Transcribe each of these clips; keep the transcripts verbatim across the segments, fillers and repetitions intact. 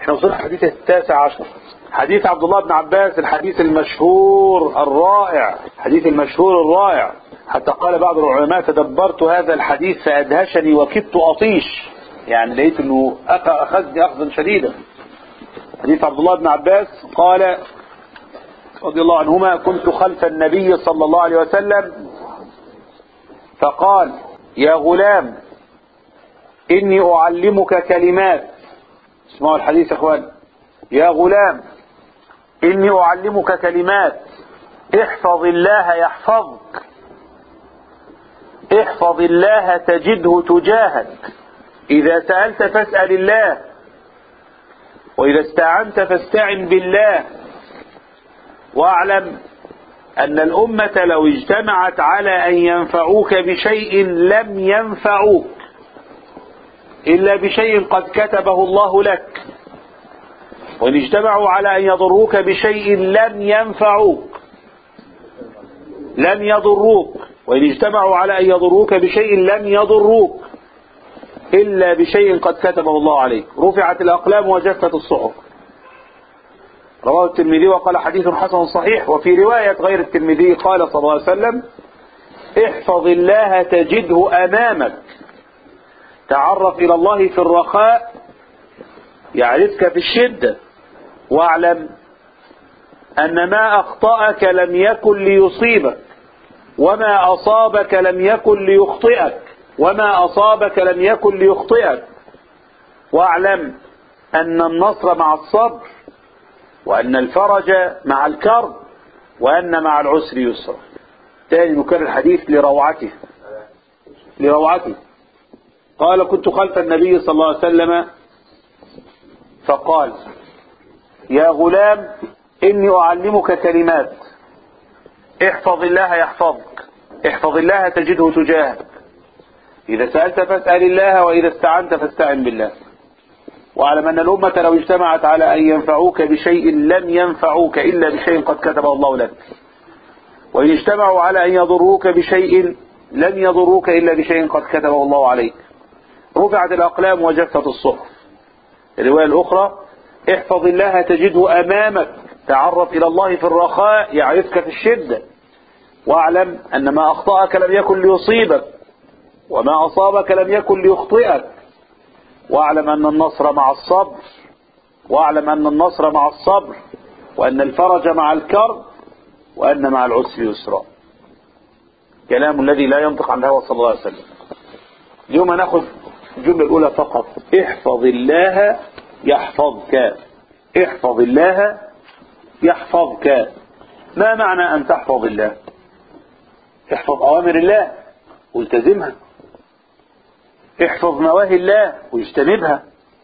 احنا وصلنا الحديث التاسع عشر، حديث عبد الله بن عباس، الحديث المشهور الرائع، حديث المشهور الرائع، حتى قال بعض العلماء: تدبرت هذا الحديث فأدهشني وكدت أطيش، يعني لقيت انه أخذني أخذا شديدا. حديث عبد الله بن عباس قال رضي الله عنهما: كنت خلف النبي صلى الله عليه وسلم فقال: يا غلام إني أعلمك كلمات. اسمعوا الحديث يا اخوان: يا غلام إني أعلمك كلمات، احفظ الله يحفظك، احفظ الله تجده تجاهك، إذا سألت فاسأل الله، وإذا استعنت فاستعن بالله، واعلم أن الأمة لو اجتمعت على أن ينفعوك بشيء لم ينفعوك إلا بشيء قد كتبه الله لك، وإن اجتمعوا على أن يضروك بشيء لم ينفعوك لم يضروك وإن اجتمعوا على أن يضروك بشيء لم يضروك إلا بشيء قد كتبه الله عليك. رفعت الأقلام وجفت الصحف. رواه الترمذي وقال حديث حسن صحيح. وفي رواية غير الترمذي قال صلى الله عليه وسلم: احفظ الله تجده أمامك، تعرف إلى الله في الرخاء يعرفك في الشدة، واعلم أن ما أخطأك لم يكن ليصيبك، وما أصابك لم يكن ليخطئك وما أصابك لم يكن ليخطئك واعلم أن النصر مع الصبر، وأن الفرج مع الكرب، وأن مع العسر يسرا. تاني نكرر الحديث لروعته لروعته قال: كنت خلف النبي صلى الله عليه وسلم فقال: يا غلام إني أعلمك كلمات، احفظ الله يحفظك، احفظ الله تجده تجاهك، إذا سألت فاسأل الله، وإذا استعنت فاستعن بالله، واعلم أن الأمة لو اجتمعت على أن ينفعوك بشيء لم ينفعوك إلا بشيء قد كتبه الله لك، وإن اجتمعوا على أن يضروك بشيء لم يضروك إلا بشيء قد كتبه الله عليك. رفعت الأقلام وجفت الصحف. الرواية الأخرى: احفظ الله تجده أمامك، تعرف إلى الله في الرخاء يعرفك في الشدة، واعلم أن ما أخطأك لم يكن ليصيبك، وما أصابك لم يكن ليخطئك، واعلم أن النصر مع الصبر واعلم أن النصر مع الصبر وأن الفرج مع الكرب، وأن مع العسر يسرا. كلام الذي لا ينطق عن الهوى صلى الله عليه وسلم. اليوم نأخذ الجملة الأولى فقط: احفظ الله يحفظك، احفظ الله يحفظك. ما معنى أن تحفظ الله؟ احفظ أوامر الله والتزمها، احفظ نواهي الله واجتنبها.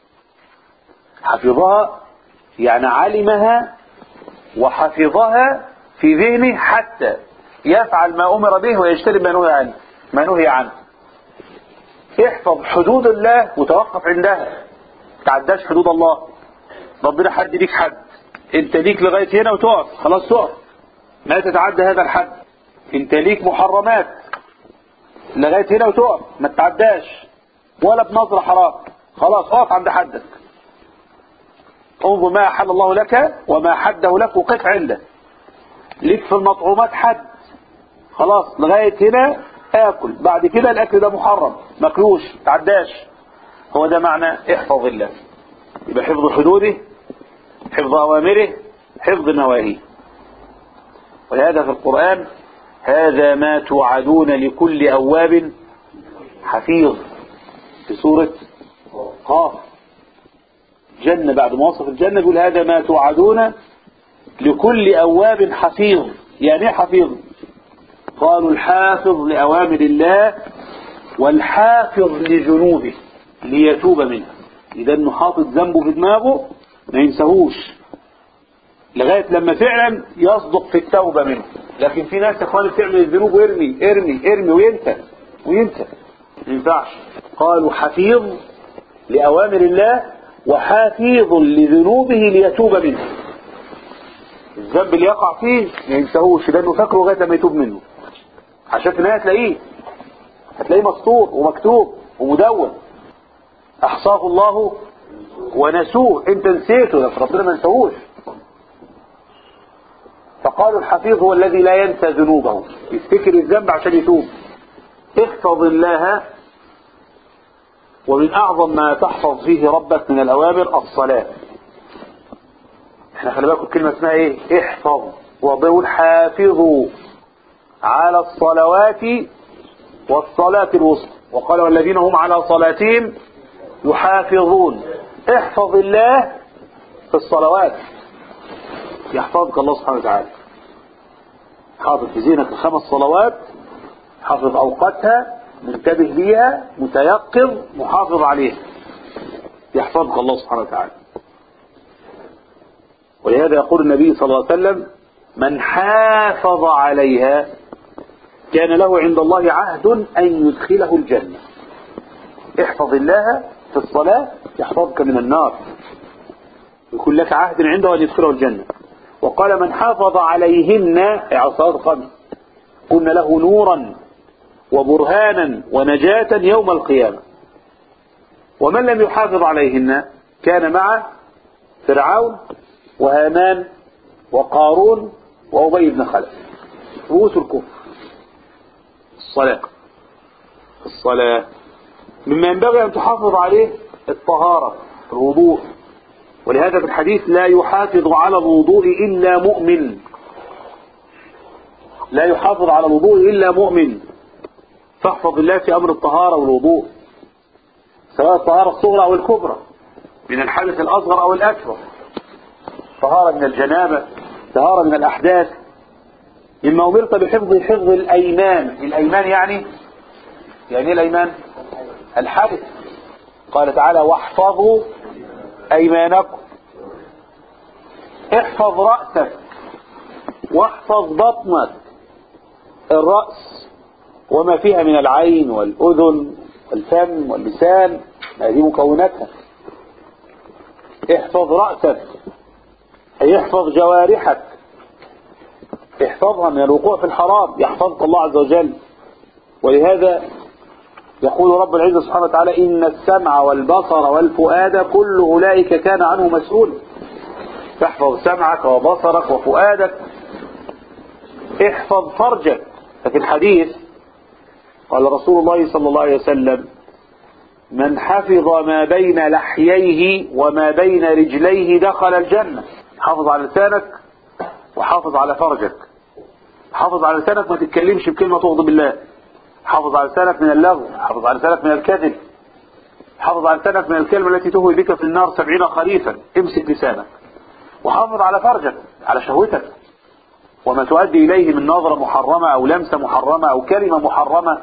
حفظها يعني علمها وحفظها في ذهنه حتى يفعل ما أمر به ويجتنب ما نهي عنه ما نهي عنه. احفظ حدود الله وتوقف عندها، ما تعداش حدود الله. ربنا حد ليك حد، انت ليك لغاية هنا وتقف، خلاص تقف، لا تتعدى هذا الحد. انت ليك محرمات لغاية هنا وتقف، ما تتعداش ولا بنظرة حرام، خلاص اقف عند حدك. انظر ما أحل الله لك وما حده لك وقف عنده. ليك في المطعومات حد، خلاص لغاية هنا اكل، بعد كده الاكل ده محرم مكروش، تعداش. هو ده معنى احفظ الله. يبقى حفظ حدوده، حفظ اوامره، حفظ نواهيه. ولهذا في القرآن: هذا ما توعدون لكل أواب حفيظ، في سورة قاف. جنة بعد ما وصف الجنة يقول: هذا ما توعدون لكل أواب حفيظ. يعني ايه حفيظ؟ قالوا: الحافظ لأوامر الله والحافظ لجنوبه ليتوب منها. إذا انه حاطط ذنبه في دماغه ما ينساهوش لغاية لما فعلا يصدق في التوبة منه. لكن في ناس يا اخواني بتعمل الذنوب وارمي ارمي ارمي وينسى وينسى، ما ينفعش. قالوا: حفيظ لأوامر الله وحافظ لذنوبه ليتوب منه. الذنب اللي يقع فيه ما ينساهوش لأنه فاكره لغاية لما يتوب منه، عشان في النهاية هتلاقيه هتلاقيه مسطور ومكتوب ومدون. أحصاه الله ونسوه، انت نسيته، ده ربنا ما نسووش. فقالوا الحفيظ هو الذي لا ينسى ذنوبه، يفتكر الذنب عشان يتوب. احفظ الله، ومن اعظم ما تحفظ فيه ربك من الاوامر الصلاة. احنا خلي بالكم الكلمة اسمها ايه؟ احفظ. وبقول حافظوا على الصلوات والصلاة الوسطى، وقال والذين هم على صلاتهم يحافظون. احفظ الله في الصلوات يحفظك الله سبحانه وتعالى. حافظ في زينك الخمس صلوات، حافظ اوقاتها، منتبه ليها، متيقظ، محافظ عليها، يحفظك الله سبحانه وتعالى. ولهذا يقول النبي صلى الله عليه وسلم من حافظ عليها كان له عند الله عهد أن يدخله الجنة. احفظ الله في الصلاة يحفظك من النار، يكون لك عهد عنده أن يدخله الجنة. وقال من حافظ عليهن على الصلاة الخمس كن له نورا وبرهانا ونجاة يوم القيامة. ومن لم يحافظ عليهن كان مع فرعون وهامان وقارون وأبي بن خلف، رؤوس الكفر. الصلاة الصلاة مما ينبغي أن تحافظ عليه الطهارة، الوضوء. ولهذا في الحديث لا يحافظ على الوضوء إلا مؤمن، لا يحافظ على الوضوء إلا مؤمن. فاحفظ الله في أمر الطهارة والوضوء، سواء الطهارة الصغرى أو الكبرى، من الحدث الأصغر أو الأكبر، طهارة من الجنابة، طهارة من الأحداث. مما أمرت بحفظ حفظ الأيمان. الأيمان يعني يعني ايه الأيمان؟ الحدث. قال تعالى واحفظوا أيمانكم. احفظ رأسك واحفظ بطنك. الرأس وما فيها من العين والأذن والفم واللسان، هذه مكوناتها. احفظ رأسك أي احفظ جوارحك، احفظها من الوقوع في الحرام، يحفظك الله عز وجل. ولهذا يقول رب العزة سبحانه وتعالى إن السمع والبصر والفؤاد كل أولئك كان عنه مسؤول. تحفظ سمعك وبصرك وفؤادك. احفظ فرجك. ففي الحديث قال رسول الله صلى الله عليه وسلم من حفظ ما بين لحييه وما بين رجليه دخل الجنة. حافظ على لسانك وحافظ على فرجك. حافظ على لسانك ما تتكلمش بكلمة تغضب الله. حافظ على لسانك من اللغو، حافظ على لسانك من الكذب، حافظ على لسانك من الكلمة التي تهوي بك في النار سبعين خريفا. امسك لسانك. وحافظ على فرجك، على شهوتك، وما تؤدي إليه من نظرة محرمة أو لمسة محرمة أو كلمة محرمة.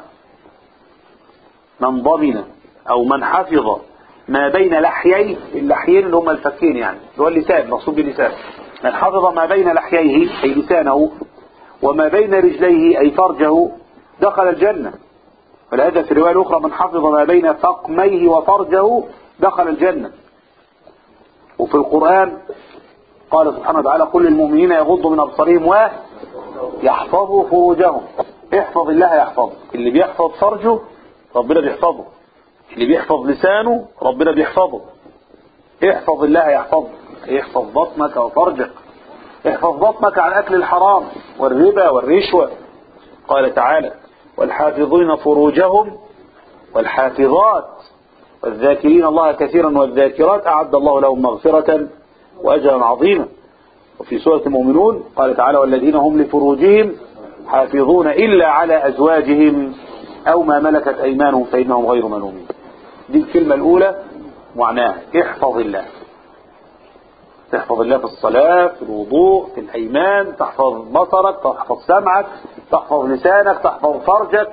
من ضمن أو من حفظ ما بين لحييه، اللحيين اللي هم الفكين يعني، اللي هو اللسان، مقصود باللسان. من حفظ ما بين لحييه أي لسانه وما بين رجليه أي فرجه دخل الجنة. ولهذا في الرواية الأخرى من حفظ ما بين فقميه وفرجه دخل الجنة. وفي القرآن قال سبحانه وتعالى قل للمؤمنين يغضوا من أبصارهم ويحفظوا فروجهم. احفظ الله يحفظ. اللي بيحفظ فرجه ربنا بيحفظه، اللي بيحفظ لسانه ربنا بيحفظه. احفظ الله يحفظ. احفظ بطنك وفرجك. احفظ بطنك عن أكل الحرام والربا والرشوة. قال تعالى والحافظين فروجهم والحافظات والذاكرين الله كثيرا والذاكرات أعد الله لهم مغفرة وأجرا عظيما. وفي سورة المؤمنون قال تعالى والذين هم لفروجهم حافظون إلا على أزواجهم أو ما ملكت أيمانهم فإنهم غير ملومين. دي الكلمة الأولى معناها احفظ الله. تحفظ الله في الصلاة، في الوضوء، في الأيمان، تحفظ بصرك، تحفظ سمعك، تحفظ لسانك، تحفظ فرجك.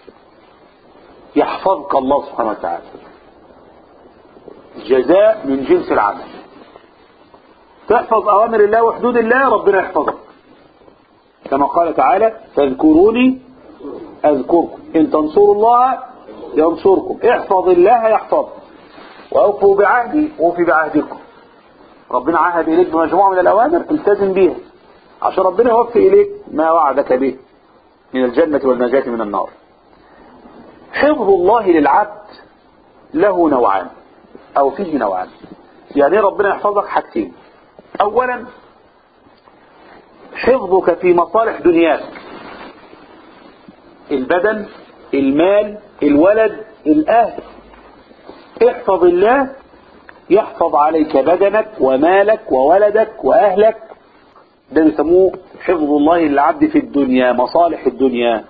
يحفظك الله سبحانه وتعالى. الجزاء من جنس العمل. تحفظ أوامر الله وحدود الله ربنا يحفظك، كما قال تعالى فاذكروني أذكركم إن تنصروا الله ينصركم. احفظ الله يحفظك. وأوفوا بعهدي وفي بعهدكم. ربنا عهد إليك بمجموعة من الأوامر التزم بيها عشان ربنا يوفي إليك ما وعدك به من الجنة والنجاة من النار. حفظ الله للعبد له نوعان. أو فيه نوعان. يعني ربنا يحفظك حاجتين. أولا حفظك في مصالح دنياك، البدن، المال، الولد، الأهل. احفظ الله يحفظ عليك بدنك ومالك وولدك وأهلك. ده بيسموه حفظ الله للعبد في الدنيا، مصالح الدنيا.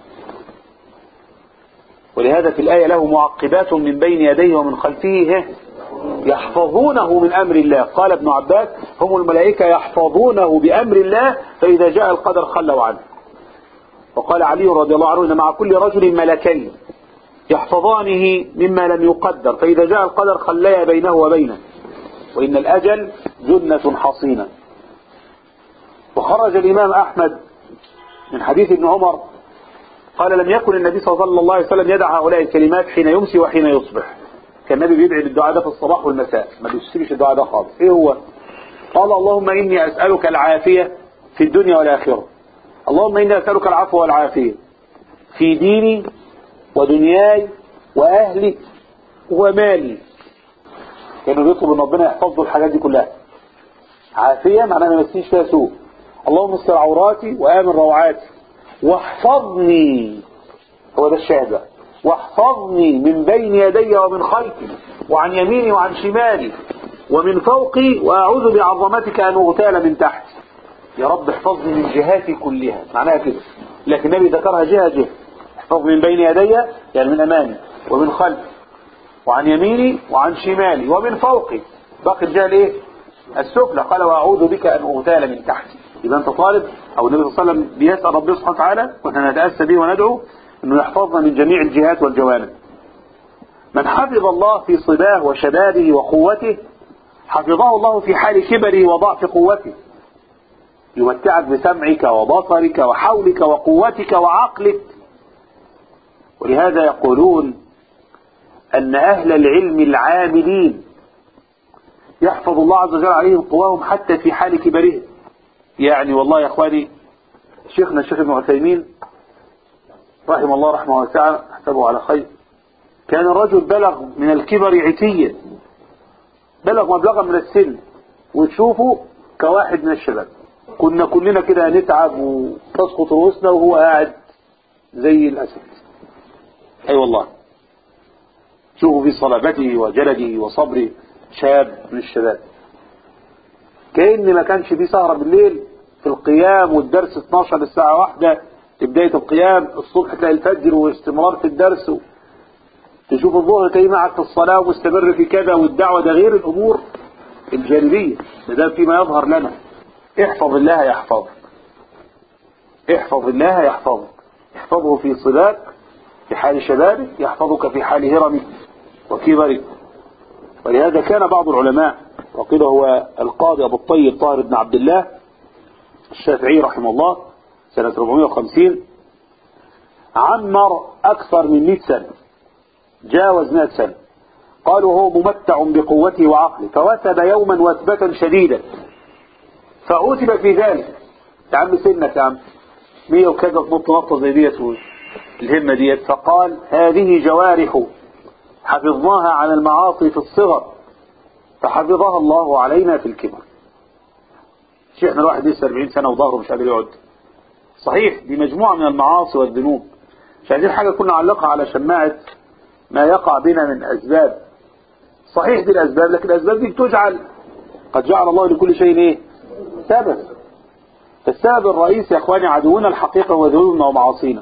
ولهذا في الآية له معقبات من بين يديه ومن خلفه يحفظونه من أمر الله. قال ابن عباس هم الملائكة يحفظونه بأمر الله، فإذا جاء القدر خلوا عنه. وقال علي رضي الله عنه إن مع كل رجل ملكين يحفظانه مما لم يقدر، فإذا جاء القدر خليا بينه وبينه، وإن الأجل جنة حصينة. وخرج الإمام أحمد من حديث ابن عمر قال لم يكن النبي صلى الله عليه وسلم يدع هؤلاء الكلمات حين يمسي وحين يصبح. كان النبي بيدعي بالدعاء ده في الصباح والمساء، ما بيسيبش الدعاء ده خالص. ايه هو؟ قال اللهم إني أسألك العافية في الدنيا والآخرة. اللهم إني أسألك العفو والعافية في ديني ودنياي وأهلي ومالي. كانوا بيطلب ان ربنا يحفظ له الحاجات دي كلها. عافية معناها ما يمسيش فيها سوء. اللهم استر عوراتي وآمن روعاتي واحفظني، هو ده الشاهد، واحفظني من بين يدي ومن خلفي وعن يميني وعن شمالي ومن فوقي، وأعوذ بعظمتك أن أغتال من تحتي. يا رب احفظني من جهاتي كلها، معناها كده. لكن النبي ذكرها جهة جهة. احفظني من بين يدي يعني من أمامي ومن خلفي وعن يميني وعن شمالي ومن فوقي، باقي الجهة الايه؟ السفلى. قال وأعوذ بك أن أغتال من تحتي. إذا أنت طالب أو النبي صلى الله عليه وسلم بيسأل ربنا سبحانه وتعالى ونحن نتأسى به وندعو أنه يحفظنا من جميع الجهات والجوانب. من حفظ الله في صباه وشبابه وقوته حفظه الله في حال كبره وضعف قوته. يمتعك بسمعك وبصرك وحولك وقوتك وعقلك. ولهذا يقولون أن أهل العلم العاملين يحفظ الله عز وجل عليهم قواهم حتى في حال كبرهم. يعني والله يا أخواني شيخنا الشيخ ابن عثيمين رحمه الله رحمه واسعة احسبه على خير، كان الرجل بلغ من الكبر عتيا، بلغ مبلغا من السن، وتشوفه كواحد من الشباب. كنا كلنا كده نتعب وتسقط رؤوسنا وهو قاعد زي الأسد. أي أيوة والله، شوفوا في صلابته وجلده وصبره شاب من الشباب. كأن ما كانش فيه سهرة بالليل في القيام والدرس اثناشر للساعة واحدة لبداية القيام، الصبح تلاقي الفجر واستمرار في الدرس، تشوف الظهر تلاقيه معك في الصلاة ومستمر في كذا والدعوة. ده غير الأمور الجانبية، ده فيما يظهر لنا. احفظ الله يحفظك، احفظ الله يحفظك. احفظه في صلاك في حال شبابك، يحفظك في حال هرمك وكبرك. ولهذا كان بعض العلماء، وقيل هو القاضي أبو الطيب طاهر بن عبد الله الشافعي رحمه الله سنة أربعمائة وخمسين، عمر أكثر من مئة سنة، جاوز مئة سنة. قالوا هو ممتع بقوته وعقله، فوثب يوما وثبة شديدة فعوتب في ذلك. يا عم سنك يا عم مية وكذا تنط نطة زي ديت الهمة ديت. فقال هذه جوارح حفظناها عن المعاصي في الصغر فحفظها الله علينا في الكبر. شيخنا الواحد لسه أربعين سنة وظهره مش قادر يقعد. صحيح دي مجموعة من المعاصي والذنوب، مش عايزين حاجة كنا نعلقها على شماعة ما يقع بنا من أسباب. صحيح دي الأسباب، لكن الأسباب دي بتجعل، قد جعل الله لكل شيء ايه؟ سبب. فالسبب الرئيسي يا اخواني عدونا الحقيقة هو ذنوبنا ومعاصينا.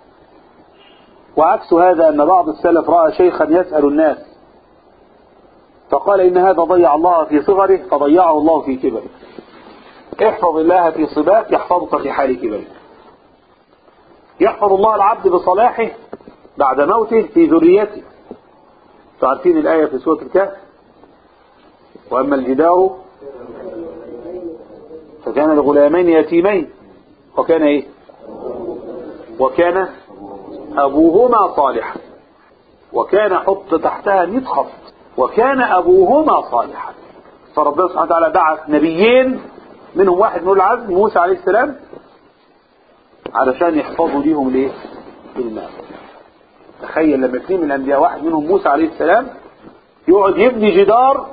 وعكس هذا أن بعض السلف رأى شيخا يسأل الناس فقال إن هذا ضيع الله في صغره فضيعه الله في كبره. احفظ الله في صباك يحفظك في حال كبرك. يحفظ الله العبد بصلاحه بعد موته في ذريته. تعرفين الآية في سورة الكهف وأما الجدار فكان لغلامين يتيمين وكان ايه؟ وكان أبوهما صالحا. وكان حط تحتها مئة خط وكان أبوهما صالحا. فربنا سبحانه وتعالى بعث نبيين منهم واحد من العزم موسى عليه السلام علشان يحفظوا ليهم الايه؟ المال. تخيل لما اثنين من الأنبياء واحد منهم موسى عليه السلام يقعد يبني جدار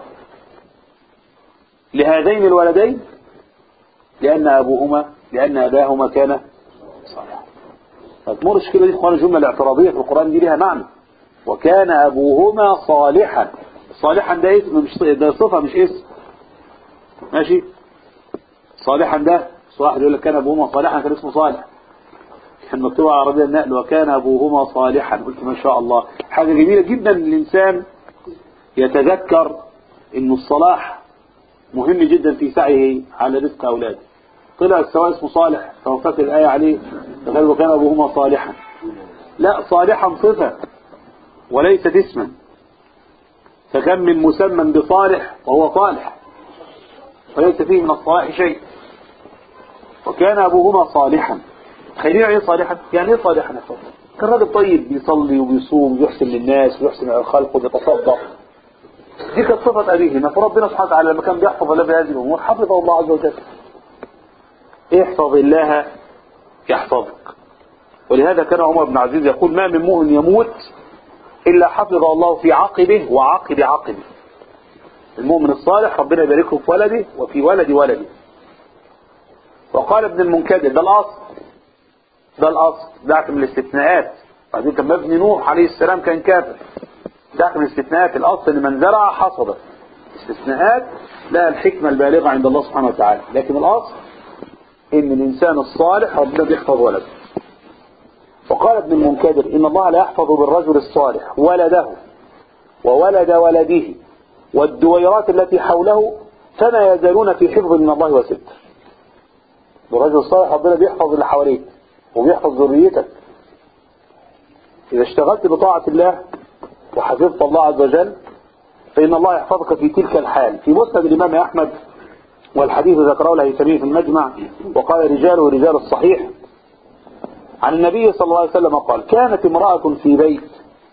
لهذين الولدين لأن أبوهما لأن أباهما كان صالحا. ما تمرش كده دي اخوان الجملة الاعتراضية في القرآن دي لها معنى. وكان أبوهما صالحا. صالحا ده اسم مش ده صفة مش اسم. ماشي. صالحا ده واحد يقول لك كان أبوهما صالحا كان اسمه صالح. كان مكتوب على عربية النقل وكان أبوهما صالحا. قلت ما شاء الله حاجة جميلة جدا الإنسان يتذكر إن الصلاح مهم جدا في سعيه على رزق أولاده. طلع السواء اسمه صالح فوفت الآية عليه فقال وكان أبوهما صالحا. لا صالحا صفة وليست اسما. فكم من مسمى بصالح وهو صالح وليس فيه من الصلاح شيء. وكان أبوهما صالحا. خلينا ايه صالحا يعني ايه صالحا؟ كان راجل طيب بيصلي وبيصوم ويحسن للناس ويحسن على الخلق وبيتصدق. دي كانت صفة أبيه. فربنا سبحانه وتعالى لما كان بيحفظ الله بهذه الأمور حفظه الله عز وجل. احفظ الله يحفظك. ولهذا كان عمر بن عزيز يقول ما من مؤمن يموت إلا حفظ الله في عقبه وعقب عقبه. المؤمن الصالح ربنا يباركه في ولده وفي ولد ولده. وقال ابن المنكدر ده الأصل ده الأصل دعك من الاستثناءات. بعدين كان ابن نوح عليه السلام كان كافر. دعك من الاستثناءات. الأصل ان من زرع حصد. استثناءات لها الحكمة البالغة عند الله سبحانه وتعالى. لكن الأصل ان الإنسان الصالح ربنا بيحفظ ولده. وقال ابن المنكدر إن الله لا يحفظ بالرجل الصالح ولده وولد ولده والدويرات التي حوله فما يزالون في حفظ من الله وستر. بالرجل الصالح ربنا بيحفظ اللي حواليك وبيحفظ ذريتك. إذا اشتغلت بطاعة الله وحفظت الله عز وجل فإن الله يحفظك في تلك الحال. في مسند الإمام أحمد والحديث ذكره الهيثمي في المجمع وقال رجاله رجال الصحيح عن النبي صلى الله عليه وسلم قال كانت امرأة في بيت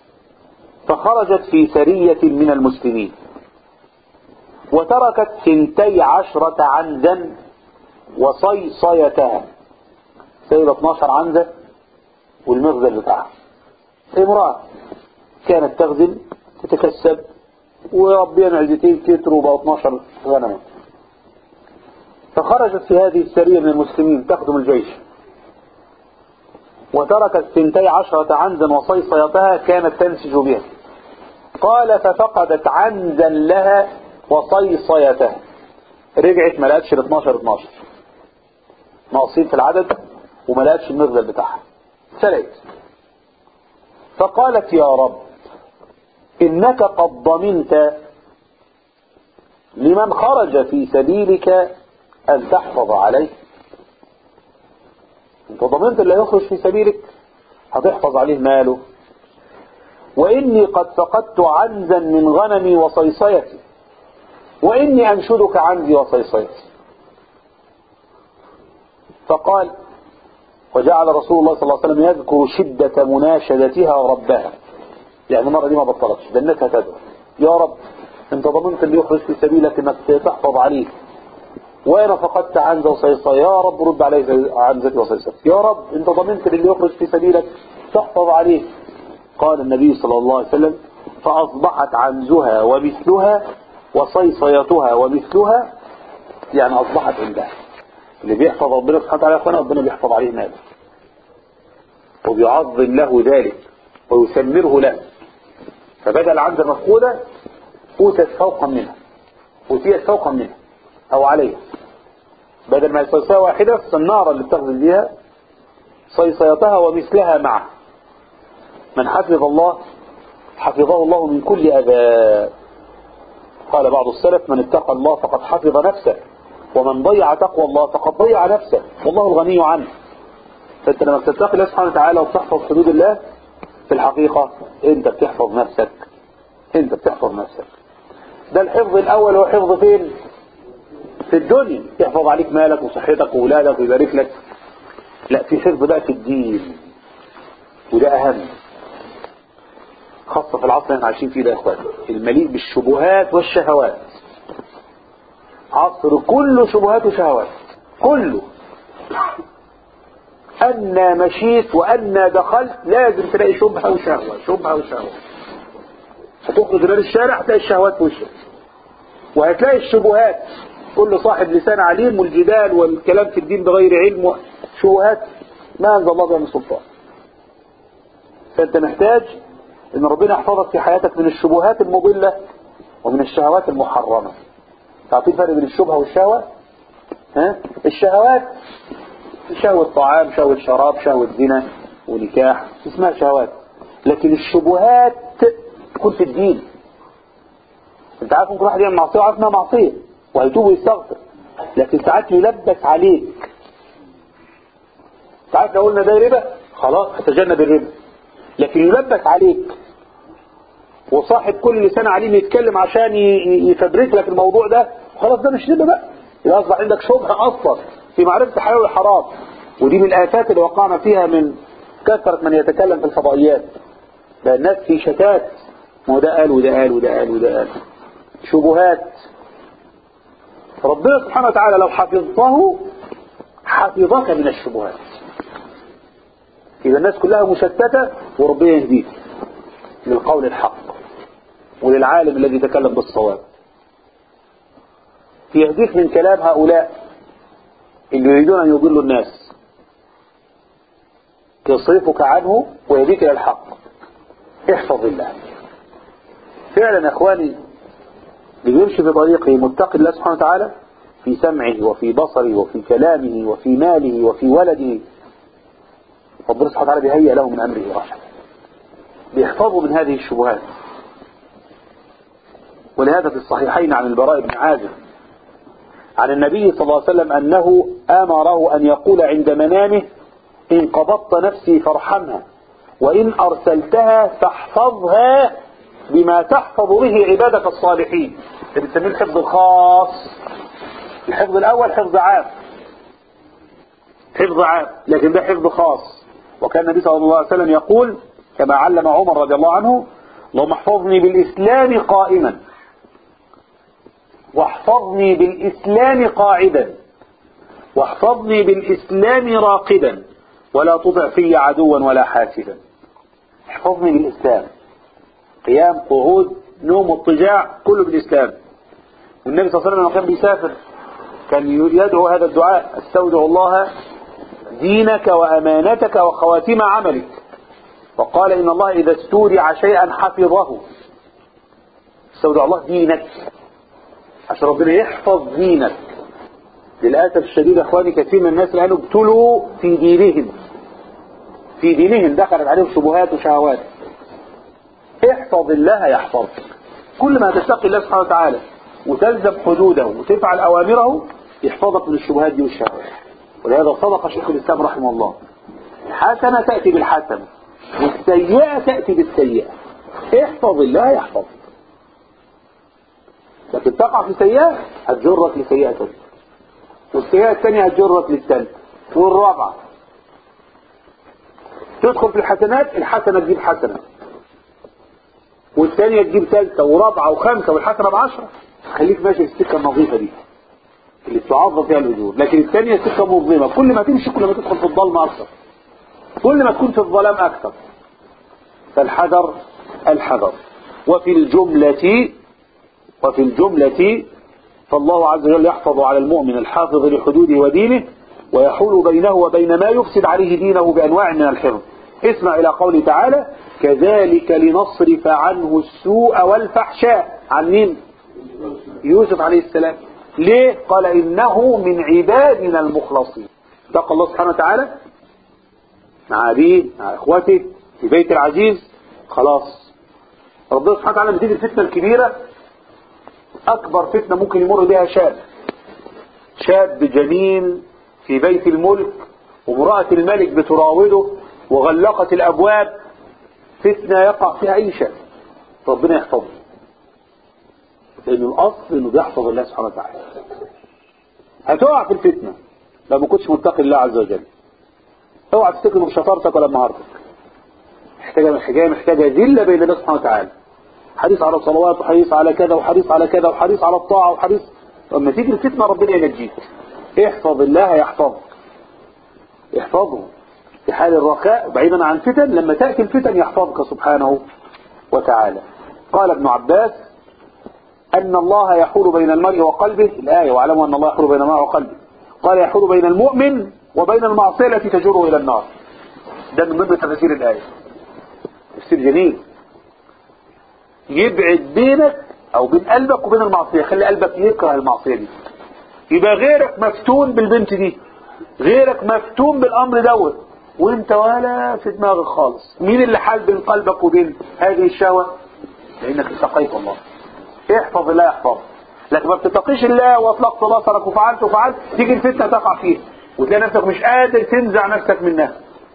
فخرجت في سرية من المسلمين وتركت ثنتي عشرة عنزا وصيصيتها. سيبة اثناشر عنزة والمغزل بتاعها. امرأة كانت تغزل تتكسب وربيا عزتين كتروا بقوا اثناشر غنما. فخرجت في هذه السرية من المسلمين تخدم الجيش وتركت ثنتي عشرة عنزا وصيصيتها كانت تنسج بها. قال ففقدت عنزا لها وصيصيتها. رجعت ما لقتش ال اثناشر اثناشر ناقصين في العدد وما لقتش المغزل بتاعها. سلت فقالت يا رب إنك قد ضمنت لمن خرج في سبيلك أن تحفظ عليه. انت ضمنت اللي يخرج في سبيلك هتحفظ عليه ماله. وإني قد فقدت عنزا من غنمي وصيصيتي وإني أنشدك عنزي وصيصيتي. فقال وجعل رسول الله صلى الله عليه وسلم يذكر شدة مناشدتها ربها. يعني المرة دي ما بطلتش دنتها تدعو يا رب انت ضمنت اللي يخرج في سبيلك انك تحفظ عليه وانا فقدت عنزة وصيصة يا رب رد عليه عنزتي وصيصتي. يا رب انت ضمنت اللي يخرج في سبيلك تحفظ عليه. قال النبي صلى الله عليه وسلم فأصبحت عنزها ومثلها وصيصيتها ومثلها. يعني أصبحت عندها. اللي بيحفظ ربنا سبحانه وتعالى يا اخوانا ربنا بيحفظ عليه ماله وبيعظم له ذلك ويسمره له. فبدل عنزة مفقودة أوتت فوقا منها أوتيت فوقا منها أو عليها. بدل ما صيصية واحدة الصنارة اللي بتغزل بيها صيصيتها ومثلها معه. من حفظ الله حفظه الله من كل أذى. قال بعض السلف من اتقى الله فقد حفظ نفسه ومن ضيع تقوى الله فقد ضيع نفسه والله الغني عنه. فانت لما بتتقي الله سبحانه وتعالى وبتحفظ حدود الله في الحقيقة انت بتحفظ نفسك. انت بتحفظ نفسك. ده الحفظ الاول هو حفظ فين؟ في الدنيا يحفظ عليك مالك وصحتك وولادك ويبارك لك. لا في حفظ بقى في الدين وده اهم خاصة في العصر اللي احنا عايشين فيه ده يا اخوان المليء بالشبهات والشهوات. عصر كله شبهات وشهوات كله. أنا مشيت وأنا دخلت لازم تلاقي شبهة وشهوة شبهة وشهوة. هتخرج غير الشارع هتلاقي الشهوات في وشك، وهتلاقي الشبهات، كل صاحب لسان عليم، والجدال والكلام في الدين بغير علم، شبهات ما أنزل الله بها من سلطان. فأنت محتاج إن ربنا يحفظك في حياتك من الشبهات المضلة ومن الشهوات المحرمة. تعطي الفرق بين الشبهة والشهوة؟ ها؟ الشهوات شهوة طعام، شهوة شراب، شهوة زنا ونكاح، اسمها شهوات. لكن الشبهات تكون في الدين. انت عارف ممكن واحد يعمل معصية وعارف انها معصية وهيتوب ويستغفر، لكن ساعات يلبس عليك. ساعات لو قلنا ده ربا خلاص هتجنب الربا، لكن يلبس عليك وصاحب كل لسان عليم يتكلم عشان يفبرك لك الموضوع ده، خلاص ده مش ربا بقى، يبقى اصبح عندك شبهة اصلا في معرفة الحلال والحرام. ودي من الآفات اللي وقعنا فيها من كثرة من يتكلم في الفضائيات. ده الناس في شتات، ما ده قال وده قال وده قال وده قال، شبهات. ربنا سبحانه وتعالى لو حفظته حفظك من الشبهات. إذا الناس كلها مشتتة وربنا يهديك للقول الحق وللعالم الذي يتكلم بالصواب، يهديك من كلام هؤلاء اللي يريدون أن يضلوا الناس، يصرفك عنه ويهديك إلى الحق. احفظ الله. فعلا يا اخواني اللي يمشي في طريقه متقي الله سبحانه وتعالى في سمعه وفي بصره وفي كلامه وفي ماله وفي ولده، ربنا سبحانه وتعالى بيهيئ له من امره رشدا، بيحفظه من هذه الشبهات. ولهذا في الصحيحين عن البراء بن عازب عن النبي صلى الله عليه وسلم أنه أمره أن يقول عند منامه: إن قبضت نفسي فارحمها، وإن أرسلتها فاحفظها بما تحفظ به عبادك الصالحين. اللي بنسميه الحفظ الخاص. الحفظ الأول حفظ عام، حفظ عام، لكن ده حفظ خاص. وكان النبي صلى الله عليه وسلم يقول كما علم عمر رضي الله عنه: اللهم احفظني بالإسلام قائما، واحفظني بالإسلام قاعدا، واحفظني بالإسلام راقدا، ولا تطع في عدوا ولا حاسدا. احفظني بالإسلام، قيام، قعود، نوم، اضطجاع، كله بالإسلام. والنبي صلى الله عليه وسلم لما كان بيسافر كان يدعو هذا الدعاء: استودع الله دينك وأمانتك وخواتم عملك. وقال: إن الله إذا استودع شيئا حفظه. استودع الله دينك، عشان ربنا يحفظ دينك. للأسف الشديد يا اخواني كثير من الناس الآن ابتلوا في دينهم، في دينهم دخلت عليهم شبهات وشهوات. احفظ الله يحفظك. كل ما تتقي الله سبحانه وتعالى وتلزم حدوده وتفعل أوامره يحفظك من الشبهات دي والشهوات. ولهذا صدق شيخ الإسلام رحمه الله: الحسنة تأتي بالحسنة والسيئة تأتي بالسيئة. احفظ الله يحفظك. لكن تقع في سيئة هتجرك لسيئة تانية، والسيئة الثانية هتجرك للثالثة والرابعة. تدخل في الحسنات، الحسنة تجيب حسنة، والثانية تجيب ثالثة ورابعة وخمسة، والحسنة بعشرة. خليك ماشي في السكة النظيفة دي اللي تعظم فيها الأجور. لكن الثانية سكة مظلمة، كل ما تمشي كل ما تدخل في الظلمة أكثر، كل ما تكون في الظلام أكثر. فالحذر الحذر. وفي الجملة وفي الجملة فالله عز وجل يحفظ على المؤمن الحافظ لحدوده ودينه، ويحول بينه وبين ما يفسد عليه دينه بأنواع من الحفظ. اسمع إلى قوله تعالى: كذلك لنصرف عنه السوء والفحشاء. عن مين؟ يوسف عليه السلام. ليه؟ قال: إنه من عبادنا المخلصين. اتقى الله سبحانه وتعالى مع أبيه مع إخوته في بيت العزيز. خلاص ربنا سبحانه وتعالى بتيجي الفتنة الكبيرة، أكبر فتنة ممكن يمر بها شاب شاب جميل في بيت الملك، ومرأة الملك بتراوده وغلقت الأبواب. فتنة يقع فيها أي شاب، ربنا يحفظه، لأن الأصل إنه بيحفظ الله سبحانه وتعالى. هتقع في الفتنة لو ما كنتش متقي الله عز وجل. اوعى تفتكر من شطارتك ولا مهارتك. محتاجة محتاجة محتاجة ذلة بين الله سبحانه وتعالى، حريص على الصلوات وحريص على كذا وحريص على كذا وحريص على الطاعة وحريص. لما تيجي الفتنة ربنا ينجيك. احفظ الله يحفظك، احفظه في حال الرخاء بعيدا عن فتن. لما تأتي الفتن يحفظك سبحانه وتعالى. قال ابن عباس أن الله يحول بين المرء وقلبه، الآية واعلموا أن الله يحول بين المرء وقلبه، قال يحول بين المؤمن وبين المعصية التي تجره إلى النار. ده من ضمن تفسير الآية، تفسير جميل، يبعد بينك أو بين قلبك وبين المعصية، خلي قلبك يكره المعصية دي، يبقى غيرك مفتون بالبنت دي، غيرك مفتون بالأمر دوت، وانت ولا في دماغك خالص. مين اللي حال بين قلبك وبين هذه الشهوة؟ لأنك اتقيت الله. احفظ الله يحفظك. لكن ما بتتقيش الله واطلقت بصرك وفعلت وفعلت، تيجي الفتنة تقع فيها وتلاقي نفسك مش قادر تنزع نفسك منها.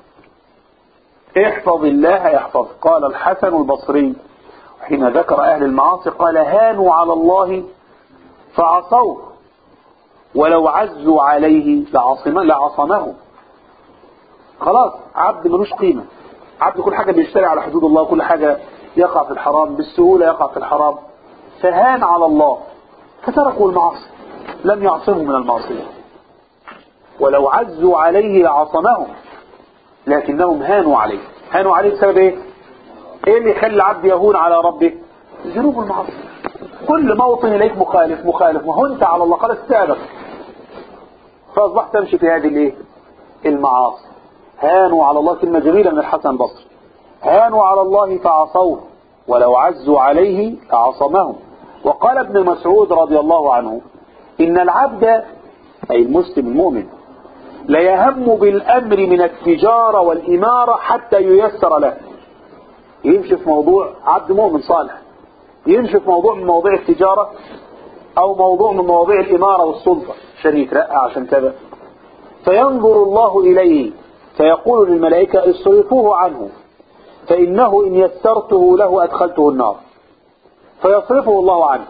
احفظ الله يحفظك. قال الحسن البصري حين ذكر أهل المعاصي قال هانوا على الله فعصوه ولو عزوا عليه لعصمه لعصمه. خلاص عبد ملوش قيمة، عبد كل حاجة بيشتري على حدود الله، كل حاجة يقع في الحرام بالسهولة، يقع في الحرام، فهان على الله فتركوا المعاصي، لم يعصموا من المعصية. ولو عزوا عليه لعصمهم لكنهم هانوا عليه. هانوا عليه بسبب ايه؟ ايه اللي يخلي العبد يهون على ربه؟ ذنوب المعاصي. كل موطن اليك مخالف مخالف وهنت على الله، خلاص استأذك، فاصبحت تمشي في هذه الايه؟ المعاصي. هانوا على الله، كلمة جميلة من الحسن البصري، هانوا على الله فعصوه ولو عزوا عليه لعصمهم. وقال ابن مسعود رضي الله عنه إن العبد أي المسلم المؤمن ليهم بالأمر من التجارة والإمارة حتى ييسر له. يمشي في موضوع، عبد مؤمن صالح يمشي في موضوع من مواضيع التجارة أو موضوع من مواضيع الإمارة والسلطة عشان يترقى عشان كذا، فينظر الله إليه فيقول للملائكة اصرفوه عنه فإنه إن يسرته له أدخلته النار، فيصرفه الله عنه.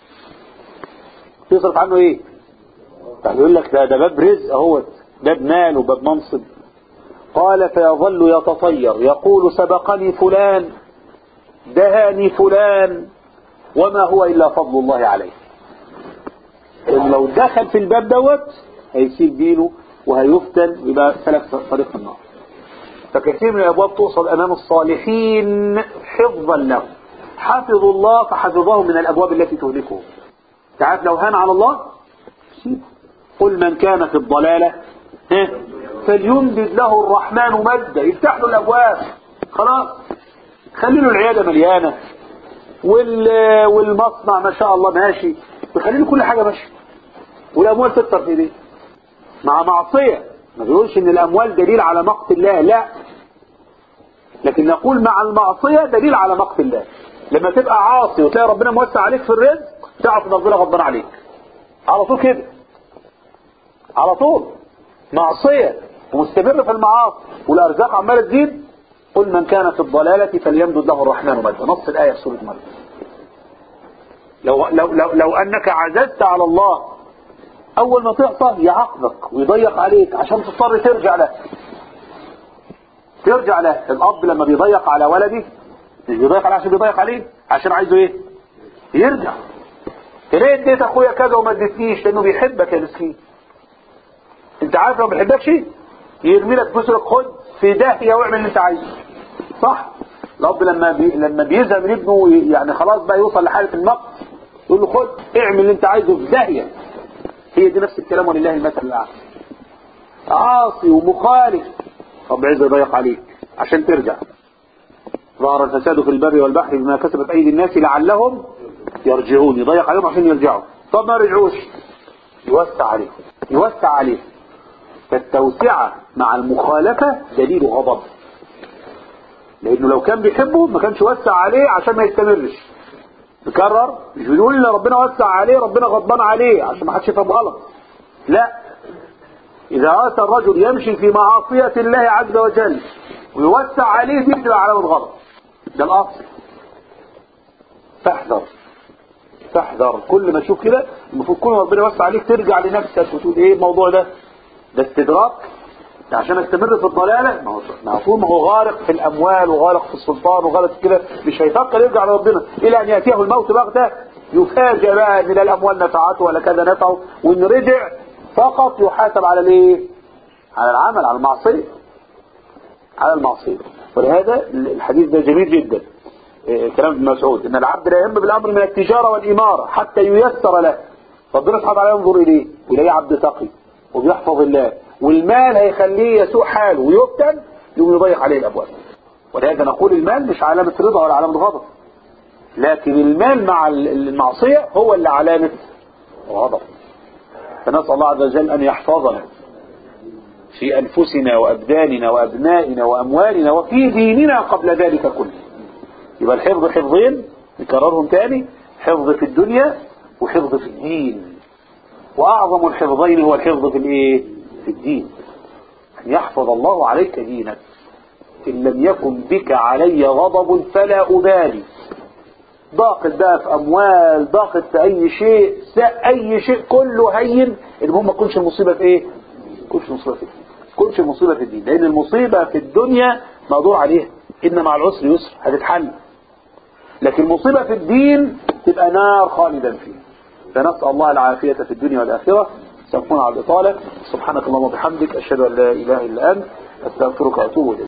يصرف عنه إيه؟ يقول لك ده, ده باب رزق اهوت، باب مال وباب منصب. قال فيظل يتطير يقول سبقني فلان دهاني فلان وما هو إلا فضل الله عليه. لو دخل في الباب دوت هيسيب دينه وهيفتن، يبقى سلك طريق النار. فكثير من الأبواب توصل أمام الصالحين حفظا له، حفظوا الله فحفظهم من الأبواب التي تهلكهم. تعرف لو هان على الله سيب. قل من كان في الضلالة فليمدد له الرحمن مدا، يفتح له الأبواب، خلاص خلي له العيادة مليانة والمصنع ما شاء الله ماشي، وخلي له كل حاجة ماشي، والأموال تكتر في دي مع معصية. ما بيقولش ان الأموال دليل على مقت الله، لا، لكن نقول مع المعصية دليل على مقت الله. لما تبقى عاصي وتلاقي ربنا موسع عليك في الرزق تعرف ان ربنا غضبان عليك على طول كده، على طول معصية ومستمر في المعاصي والأرزاق عمالة تزيد. قل من كان في الضلالة فليمدد له الرحمن مدا، نص الآية في سورة مريم. لو, لو, لو, لو أنك عززت على الله أول ما تعصى يعاقبك ويضيق عليك عشان تضطر ترجع له ترجع له. الأب لما بيضيق على ولده مش بيضيق عليه عشان بيضيق عليه، عشان عايزه ايه؟ يرجع. ليه اديت اخويا كذا وما اديتنيش؟ لانه بيحبك يا مسكين. انت عارف لو ما بيحبكش يرمي لك فلوسك، خد في داهيه واعمل اللي انت عايزه، صح؟ الاب لما بي... لما بيزهق من ابنه يعني خلاص بقى يوصل لحاله النقص يقول له خد اعمل اللي انت عايزه في داهيه. هي دي نفس الكلام، ولله المثل الاعلى. عاصي ومخالف رب عز يضيق عليك عشان ترجع. ظهر الفساد في البر والبحر بما كسبت ايدي الناس لعلهم يرجعون، يضيق عليهم عشان يرجعوا. طب ما رجعوش يوسع عليهم يوسع عليهم. فالتوسعة مع المخالفة دليل غضب، لانه لو كان بيحبه ما كانش وسع عليه عشان ما يستمرش. تكرر مش بيقول ان ربنا وسع عليه ربنا غضبان عليه عشان ما حدش يفهم غلط، لا. اذا اتى الرجل يمشي في معاصية الله عز وجل ويوسع عليه دي بتبقى علامة غضب، ده الاصل. فاحذر فاحذر كل ما تشوف كده المفروض كل ما ربنا يوسع عليك ترجع لنفسك وتقول ايه الموضوع ده؟ ده استدراك عشان استمر في الضلالة. ما هو معقول ما هو غارق في الاموال وغارق في السلطان وغارق كده، مش هيفكر يرجع لربنا الى ان ياتيه الموت بغته يفاجئ بقى ان لا الاموال نفعته ولا كذا نفعه، وان رجع فقط يحاسب على الايه؟ على العمل، على المعصيه على المعصيه. ولهذا الحديث ده جميل جدا. كلام ابن مسعود ان العبد لا يهم بالامر من التجاره والاماره حتى ييسر له. ربنا سبحانه وتعالى ينظر اليه ويلاقيه عبد تقي وبيحفظ الله، والمال هيخليه يسوء حاله ويفتن، يقوم يضيق عليه الابواب. ولهذا نقول المال مش علامه رضا ولا علامه غضب، لكن المال مع المعصيه هو اللي علامه غضب. فنسال الله عز وجل ان يحفظنا في انفسنا وابداننا وابنائنا واموالنا وفي ديننا قبل ذلك كله. يبقى الحفظ حفظين نكررهم تاني، حفظ في الدنيا وحفظ في الدين، واعظم الحفظين هو الحفظ في الايه؟ في الدين. ان يحفظ الله عليك دينك. ان لم يكن بك علي غضب فلا ابالي. ضاقت بقى في اموال، ضاقت في اي شيء، اي شيء كله هين، المهم ما تكونش المصيبه في ايه؟ ما تكونش المصيبه في الدين، ما تكونش المصيبه في الدين، لان المصيبه في الدنيا مقدور عليها، ان مع العسر يسر، هتتحل. لكن المصيبه في الدين تبقى نار خالدا فيه. فنسال الله العافيه في الدنيا والاخره. سامحونا على الاطاله. سبحانك اللهم وبحمدك، اشهد ان لا اله الا انت، استغفرك واتوب اليك.